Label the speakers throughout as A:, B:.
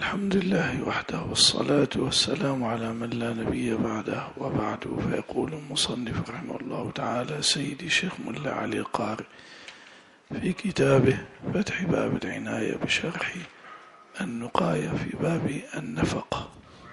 A: الحمد لله وحده والصلاة والسلام على من لا نبي بعده وبعد. فيقول المصنف رحمه الله تعالى سيدي الشيخ ملا علي القاري في كتابه فتح باب العناية بشرح النقاية في باب النفقة.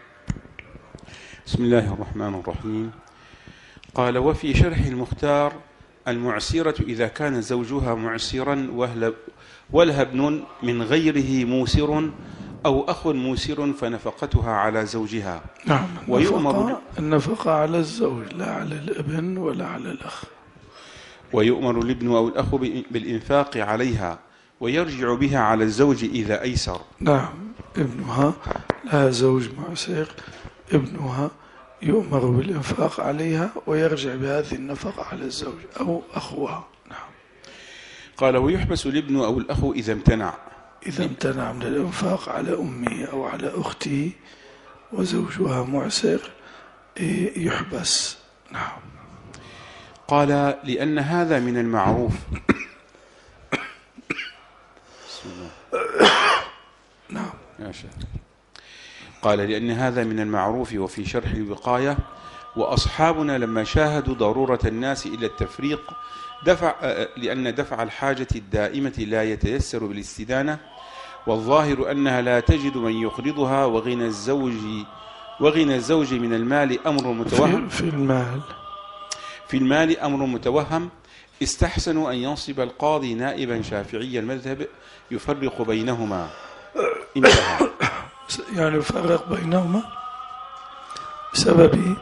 B: بسم الله الرحمن الرحيم. قال: وفي شرح المختار: المعسرة إذا كان زوجها معسرا ولها ابن من غيره موسر أو أخ موسر فنفقتها على زوجها.
A: نعم، ويؤمر النفقة على الزوج لا على الابن ولا على الأخ.
B: ويؤمر الابن أو الأخ بالإنفاق عليها ويرجع بها على الزوج إذا أيسر.
A: نعم، ابنها لها زوج معسر، ابنها يؤمر بالإنفاق عليها ويرجع بهذه النفقة على الزوج أو أخوها. نعم.
B: قال: ويحبس الابن أو الأخ إذا امتنع
A: من الإنفاق على أمه أو على أخته وزوجها معسر يحبس. نعم.
B: قال: لأن هذا من المعروف. بسم الله.
A: نعم
B: يا شيخ. قال: لأن هذا من المعروف. وفي شرح الوقاية: وأصحابنا لما شاهدوا ضرورة الناس إلى التفريق لأن دفع الحاجة الدائمة لا يتيسر بالاستدانة، والظاهر أنها لا تجد من يقرضها، وغنى الزوج من المال أمر متوهم. في المال أمر متوهم. استحسنوا أن ينصب القاضي نائبا شافعي المذهب يفرق بينهما. انتهى.
A: يعني يفرق بينهما بسبب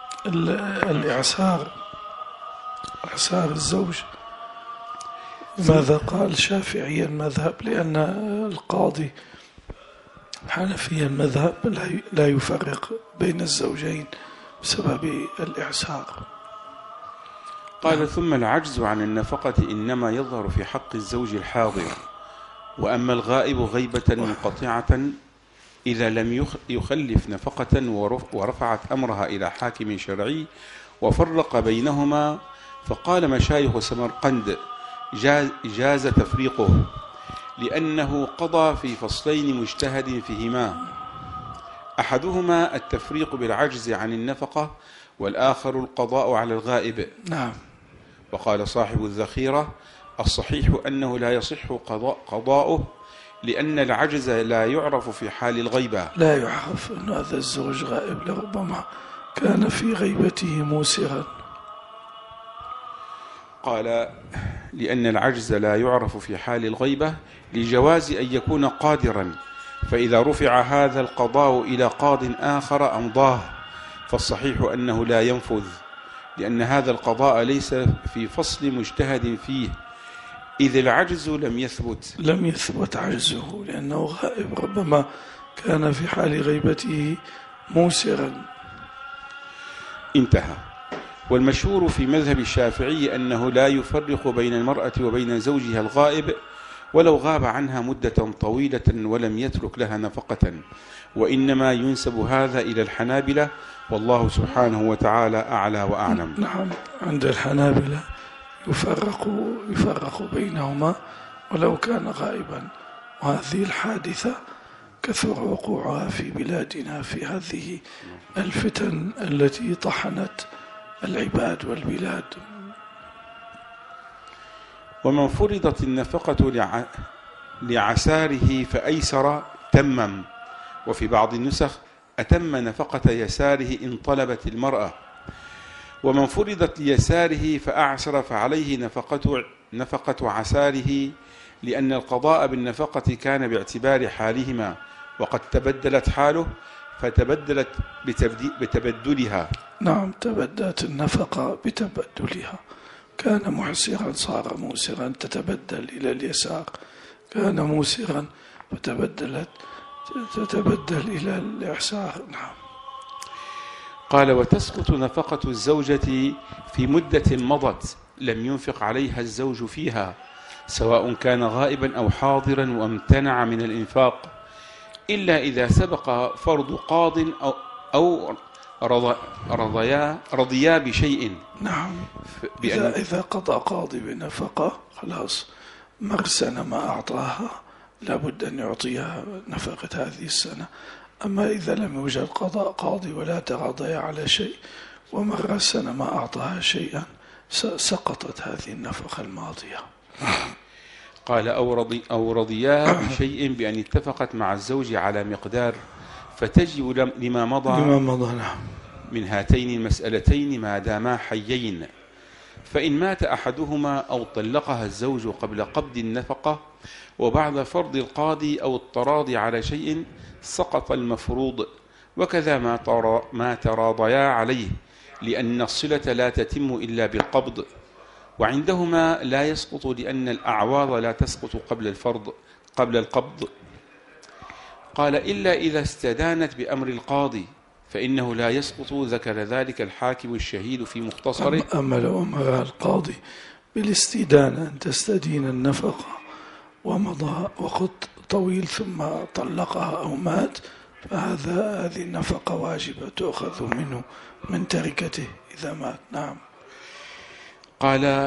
A: إعسار الزوج. ماذا قال شافعي المذهب؟ لأن القاضي حنفي المذهب لا يفرق بين الزوجين بسبب الإعسار.
B: قال: ثم العجز عن النفقة إنما يظهر في حق الزوج الحاضر، وأما الغائب غيبة منقطعة إذا لم يخلف نفقة ورفعت أمرها إلى حاكم شرعي وفرق بينهما، فقال مشايخ سمرقند: جاز تفريقه، لأنه قضى في فصلين مجتهد فيهما، أحدهما التفريق بالعجز عن النفقة، والآخر القضاء على الغائب.
A: نعم.
B: وقال صاحب الذخيرة: الصحيح أنه لا يصح قضاؤه، لأن العجز لا يعرف في حال الغيبة.
A: لا يعرف أن هذا الزوج غائب، لربما كان في غيبته موسرا.
B: قال: لأن العجز لا يعرف في حال الغيبة لجواز أن يكون قادرا، فإذا رفع هذا القضاء إلى قاض آخر أمضاه، فالصحيح أنه لا ينفذ، لأن هذا القضاء ليس في فصل مجتهد فيه، إذ العجز لم يثبت
A: عجزه، لأنه غائب، ربما كان في حال غيبته موسرا.
B: انتهى. والمشهور في مذهب الشافعي أنه لا يفرق بين المرأة وبين زوجها الغائب ولو غاب عنها مدة طويلة ولم يترك لها نفقة، وإنما ينسب هذا إلى الحنابلة، والله سبحانه وتعالى أعلى وأعلم.
A: نعم، عند الحنابلة يفرق بينهما ولو كان غائبا. وهذه الحادثة كثر وقوعها في بلادنا في هذه الفتن التي طحنت العباد والبلاد.
B: ومن فرضت النفقة لعساره فأيسر تمم، وفي بعض النسخ أتم نفقة يساره إن طلبت المرأة. ومن فرضت ليساره فأعسر فعليه نفقة عساره، لأن القضاء بالنفقة كان باعتبار حالهما، وقد تبدلت حاله فتبدلت بتبدلها.
A: نعم، تبدلت النفقة بتبدلها. كان محسرا صار موسرا، تتبدل إلى اليسار. كان موسرا فتبدل إلى الإعسار. نعم.
B: قال: وتسقط نفقة الزوجة في مدة مضت لم ينفق عليها الزوج فيها، سواء كان غائبا أو حاضرا وامتنع من الإنفاق، إلا إذا سبق فرض قاض أو رضيا بشيء.
A: نعم. إذا قضى قاضي بنفقة خلاص مرسن ما أعطاها لابد أن يعطيها نفقة هذه السنة. أما إذا لم يوجد قضاء قاضي ولا تراضيا على شيء ومر السنة ما أعطاها شيئا سقطت هذه النفقة الماضية.
B: قال أو رضيا بشيء بأن اتفقت مع الزوج على مقدار فتجب لما مضى
A: نعم.
B: من هاتين المسألتين ما داما حيين. فإن مات أحدهما أو طلقها الزوج قبل قبض النفقة وبعد فرض القاضي أو التراضي على شيء سقط المفروض، وكذا ما تراضيا عليه، لأن الصلة لا تتم إلا بالقبض. وعندهما لا يسقط لأن الأعواض لا تسقط قبل القبض. قال إلا إذا استدانت بأمر القاضي فإنه لا يسقط، ذكر ذلك الحاكم الشهيد في مختصره.
A: أما لو أمر القاضي بالاستدانة أن تستدين النفقة ومضى وقت طويل ثم طلقها أو مات فهذه النفقة واجبة تأخذ منه من تركته إذا مات. نعم.
B: قال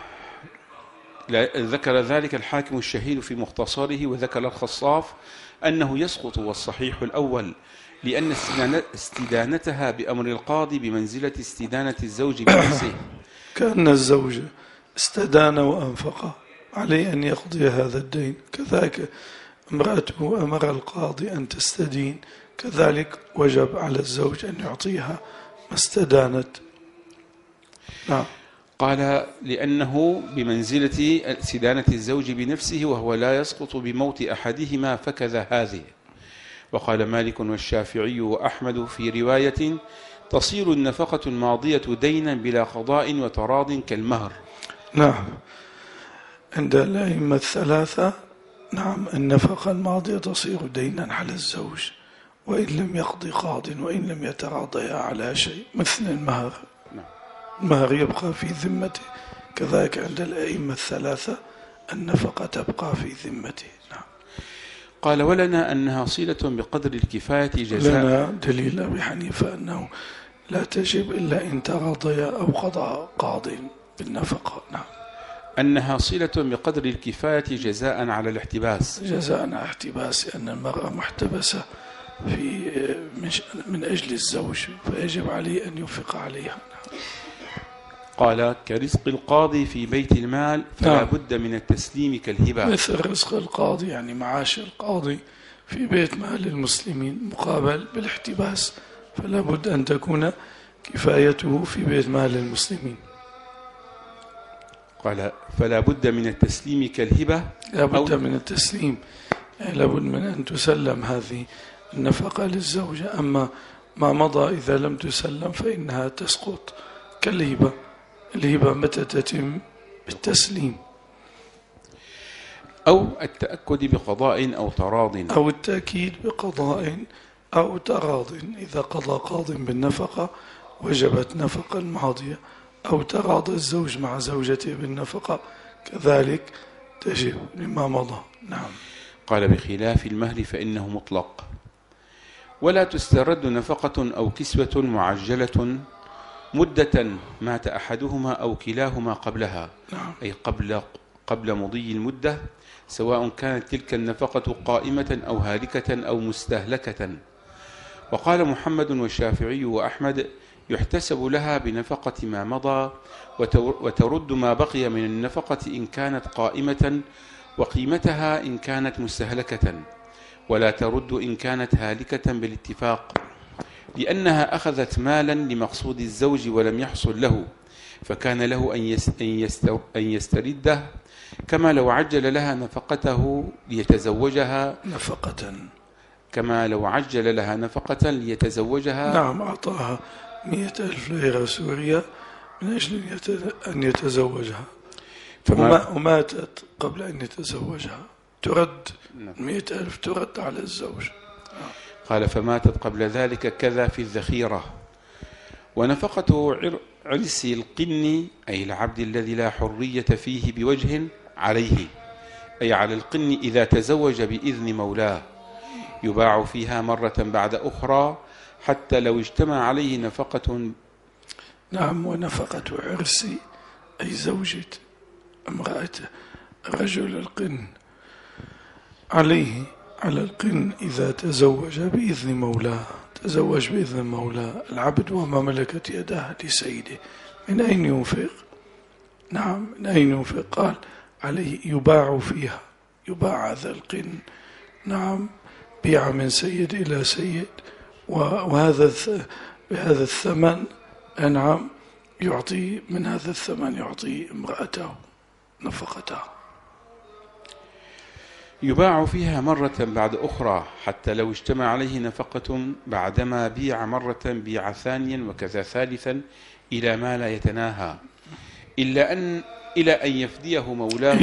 B: ذكر ذلك الحاكم الشهيد في مختصره، وذكر الخصاف أنه يسقط، والصحيح الأول، لأن استدانتها بأمر القاضي بمنزلة استدانة الزوج بنفسه.
A: كأن الزوج استدان وأنفق عليه أن يقضي هذا الدين، كذلك امرأته أمر القاضي أن تستدين، كذلك وجب على الزوج أن يعطيها ما استدانت. نعم.
B: قال لأنه بمنزلة استدانة الزوج بنفسه وهو لا يسقط بموت أحدهما، فكذا هذه. وقال مالك والشافعي وأحمد في رواية: تصير النفقة الماضية دينا بلا قضاء وتراض كالمهر.
A: نعم. عند الأئمة الثلاثة نعم النفقة الماضية تصير دينا على الزوج وإن لم يقضي قاض وإن لم يتراضيا على شيء، مثل المهر. المهر يبقى في ذمته، كذلك عند الأئمة الثلاثة النفقة تبقى في ذمته. نعم.
B: قال ولنا أنها صلة بقدر الكفاية جزاء.
A: لنا دليل أبي حنيفة أنه لا تجب إلا إن تراضيا أو قضى قاض بالنفقة. نعم.
B: أنها صلة بقدر الكفاية جزاء على الاحتباس.
A: جزاء على احتباس، أن المرأة محتبسة من أجل الزوج فيجب عليه أن ينفق عليها.
B: قال كرزق القاضي في بيت المال فلا بد من التسليم كالهبة.
A: مثل رزق القاضي يعني معاش القاضي في بيت مال المسلمين مقابل بالاحتباس، فلا بد أن تكون كفايته في بيت مال المسلمين.
B: قال فلا بد من التسليم كالهبة.
A: لا بد من التسليم، يعني لا بد من أن تسلم هذه النفقة للزوجة. أما ما مضى إذا لم تسلم فإنها تسقط كالهبة. الهبة متى تتم؟ بالتسليم
B: أو التأكد بقضاء أو تراض.
A: أو التأكيد بقضاء أو تراض. إذا قضى قاض بالنفقة وجبت نفقة الماضية، أو تراضى الزوج مع زوجته بالنفقة كذلك تجب لما مضى. نعم.
B: قال بخلاف المهر فإنه مطلق، ولا تسترد نفقة أو كسوة معجلة مدة مات أحدهما أو كلاهما قبلها.
A: نعم.
B: أي قبل مضي المدة، سواء كانت تلك النفقة قائمة أو هالكة أو مستهلكة. وقال محمد والشافعي وأحمد يحتسب لها بنفقة ما مضى، وترد ما بقي من النفقة إن كانت قائمة، وقيمتها إن كانت مستهلكة، ولا ترد إن كانت هالكة بالاتفاق، لأنها أخذت مالا لمقصود الزوج ولم يحصل له، فكان له أن يسترده، كما لو عجل لها نفقته ليتزوجها كما لو عجل لها نفقة ليتزوجها.
A: نعم. أعطاها 100,000 ليرة سورية من أجل أن يتزوجها، وماتت قبل أن يتزوجها، ترد 100,000 ترد على الزوج.
B: قال فماتت قبل ذلك كذا في الذخيرة. ونفقة عرس القن أي العبد الذي لا حرية فيه بوجه عليه، أي على القن إذا تزوج بإذن مولاه، يباع فيها مرة بعد أخرى حتى لو اجتمع عليه نفقة.
A: نعم. ونفقة عرس أي زوجة امرأة رجل القن عليه على القن إذا تزوج بإذن مولاه، تزوج بإذن مولاه العبد وما ملكت يداه لسيده، من أين ينفق؟ نعم، من أين ينفق؟ قال عليه يباع فيها، يباع هذا القن، نعم، بيع من سيد إلى سيد، بهذا الثمن، نعم، يعطي من هذا الثمن يعطي امرأته نفقته.
B: يباع فيها مرة بعد أخرى حتى لو اجتمع عليه نفقة، بعدما بيع مرة بيع ثانيا وكذا ثالثا إلى ما لا يتناهى، إلا أن يفديه مولاه،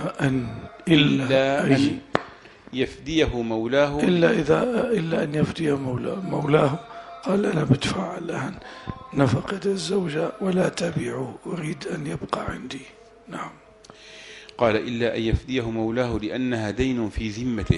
B: إلا أن يفديه مولاه،
A: إلا أن يفديه مولاه. قال أنا بدفع الآن نفقة الزوجة ولا تبيعه، أريد أن يبقى عندي. نعم.
B: قال إلا أن يفديه مولاه لأنها دين في ذمته،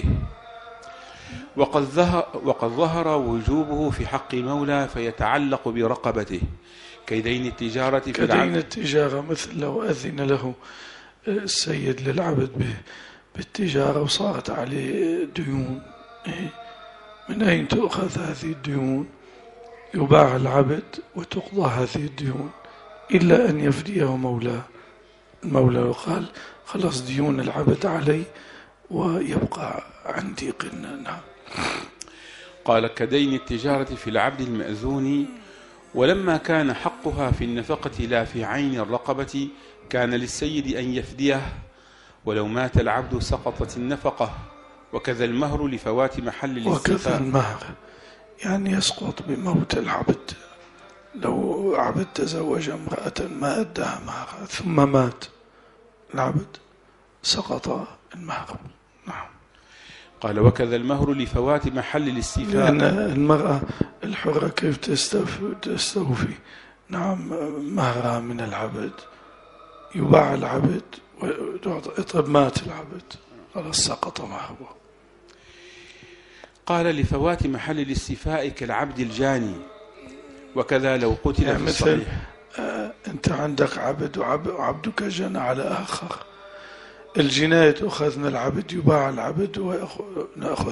B: وقد ظهر وجوبه في حق المولى فيتعلق برقبته كدين التجارة في العبد.
A: كدين التجارة، مثل لو أذن له السيد للعبد بالتجارة وصارت عليه ديون، من أين تؤخذ هذه الديون؟ يباع العبد وتقضى هذه الديون، إلا أن يفديه مولاه. المولى قال خلص ديون العبد علي ويبقى عندي قنة. نعم.
B: قال كدين التجارة في العبد المأذون، ولما كان حقها في النفقة لا في عين الرقبة كان للسيد أن يفديه، ولو مات العبد سقطت النفقة، وكذا المهر لفوات محل الاستيفاء.
A: وكذا المهر يعني يسقط بموت العبد، لو عبد تزوج امرأة ما أداها مهرها ثم مات العبد سقط المهر. نعم.
B: قال وكذا المهر لفوات محل الاستيفاء،
A: لأن المرأة الحرة كيف تستوفي نعم مهرها من العبد؟ يباع العبد ويطلب مات العبد خلاص سقط مهره.
B: قال لفوات محل الاستيفاء كالعبد الجاني، وكذا لو قتل يعني في الصحيح.
A: أنت عندك عبد وعبدك جنى على آخر، الجناية تأخذ من العبد، يباع العبد ونأخذ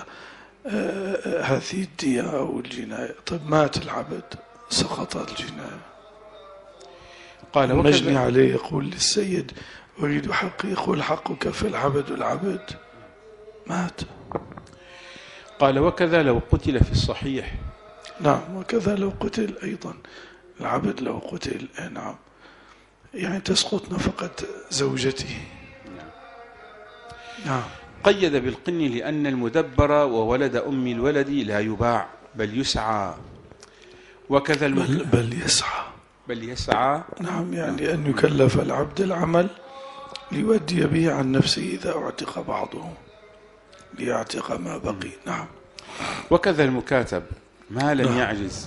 A: هذه الدية أو الجناية. طيب مات العبد سقطت الجناية.
B: قال
A: المجني عليه يقول للسيد أريد حقي، يقول حقك في العبد، والعبد مات.
B: قال وكذا لو قتل في الصحيح.
A: نعم، وكذا لو قتل أيضا العبد، لو قتل نعم يعني تسقط نفقة زوجته. نعم.
B: قيد بالقن لأن المدبر وولد أم الولد لا يباع بل يسعى، وكذا بل يسعى.
A: نعم، يعني أن يكلف العبد العمل ليودي به عن نفسه إذا اعتق بعضه ليعتق ما بقي. نعم.
B: وكذا المكاتب ما لم يعجز.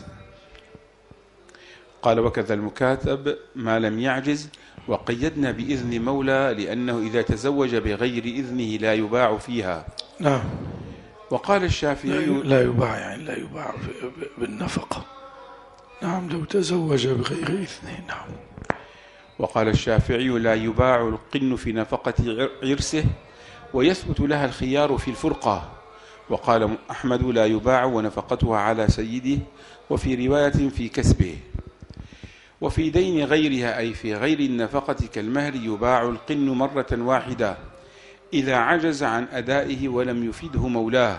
B: قال وكذا المكاتب ما لم يعجز، وقيدنا بإذن مولى لأنه إذا تزوج بغير إذنه لا يباع فيها.
A: نعم.
B: وقال الشافعي
A: لا يباع يعني لا يباع بالنفقة. نعم، لو تزوج بغير إذنه. نعم.
B: وقال الشافعي لا يباع القن في نفقة عرسه، ويثبت لها الخيار في الفرقة. وقال أحمد لا يباع ونفقتها على سيده، وفي رواية في كسبه. وفي دين غيرها أي في غير النفقة كالمهر يباع القن مرة واحدة إذا عجز عن أدائه ولم يفده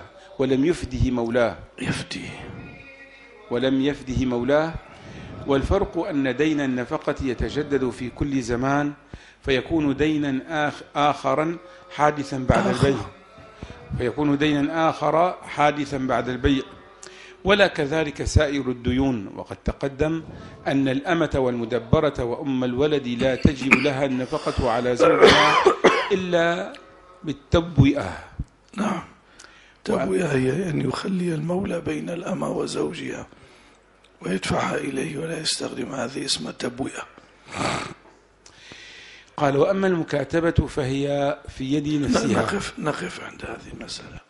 B: مولاه. والفرق أن دين النفقة يتجدد في كل زمان، فيكون دينا آخر حادثا بعد البيع، ولا كذلك سائر الديون. وقد تقدم أن الأمة والمدبرة وأم الولد لا تجب لها النفقة على زوجها إلا بالتبوئة.
A: نعم. التبوئة هي أن يخلي المولى بين الأمة وزوجها ويدفعها إليه ولا يستخدم هذه اسم التبوئة.
B: قال وأما المكاتبة فهي في يد نفسها.
A: نقف عند هذه المسألة.